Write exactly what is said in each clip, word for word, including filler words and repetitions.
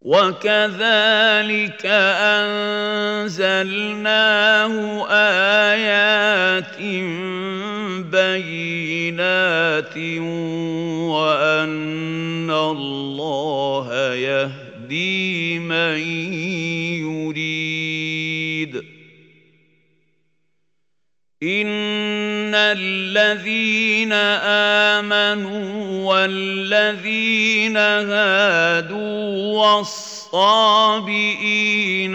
وكذلك أنزلناه آيات بينات وأن الله يهدي من يريد إن الذين آمنوا والذين هادوا والصابئين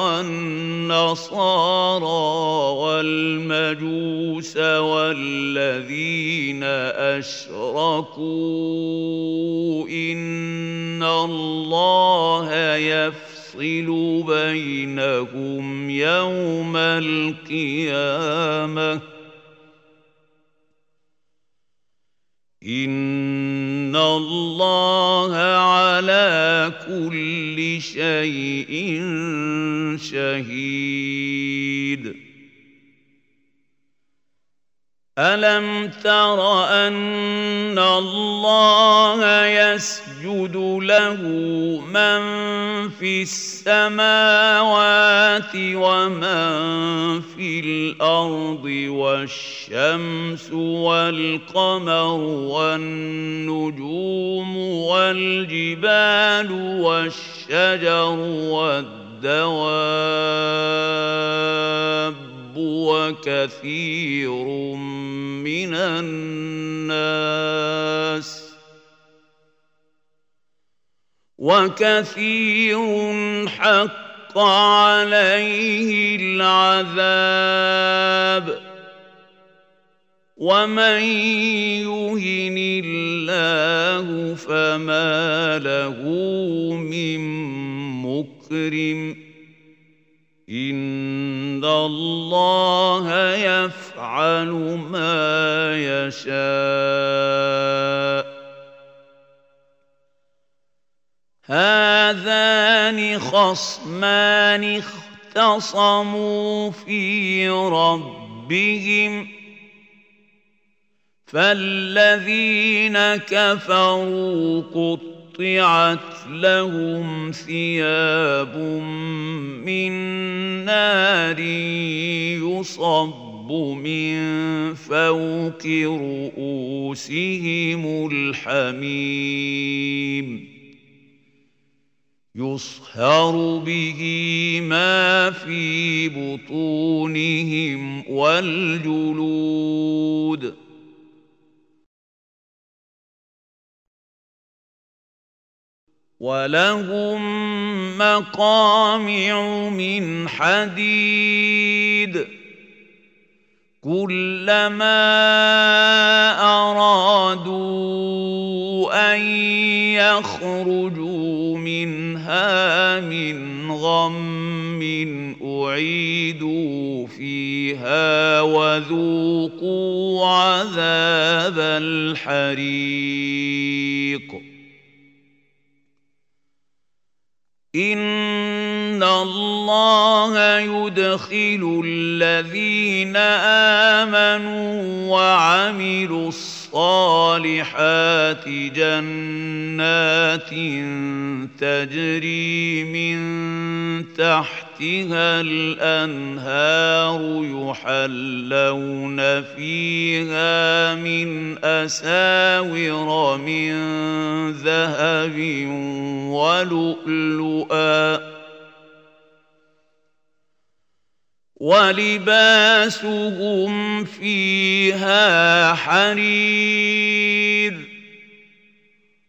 والنصارى والمجوس والذين أشركوا إن الله يفعل يفصل بينهم يوم القيامة إن الله على كل شيء شهيد ألم تر أن الله يسجد له من في السماوات ومن في الأرض والشمس والقمر والنجوم والجبال والشجر والدواب وكثير من الناس وكثير حق عليه العذاب ومن يهن الله فما له من مكرم إن الله يفعل ما يشاء هذان خصمان اختصموا في ربهم فالذين كفروا قطعت لهم ثياب من نار يصب من فوق رؤوسهم الحميم يصهر به ما في بطونهم والجلود ولهم مقامع من حديد كلما أرادوا أن يخرجوا منها من غم أعيدوا فيها وذوقوا عذاب الحريق إن الله يدخل الذين آمنوا وعملوا الصالحات جنات تجري من تحتها الأنهار يحلون فيها من أساور من ذهب ولؤلؤا ولباسهم فيها حرير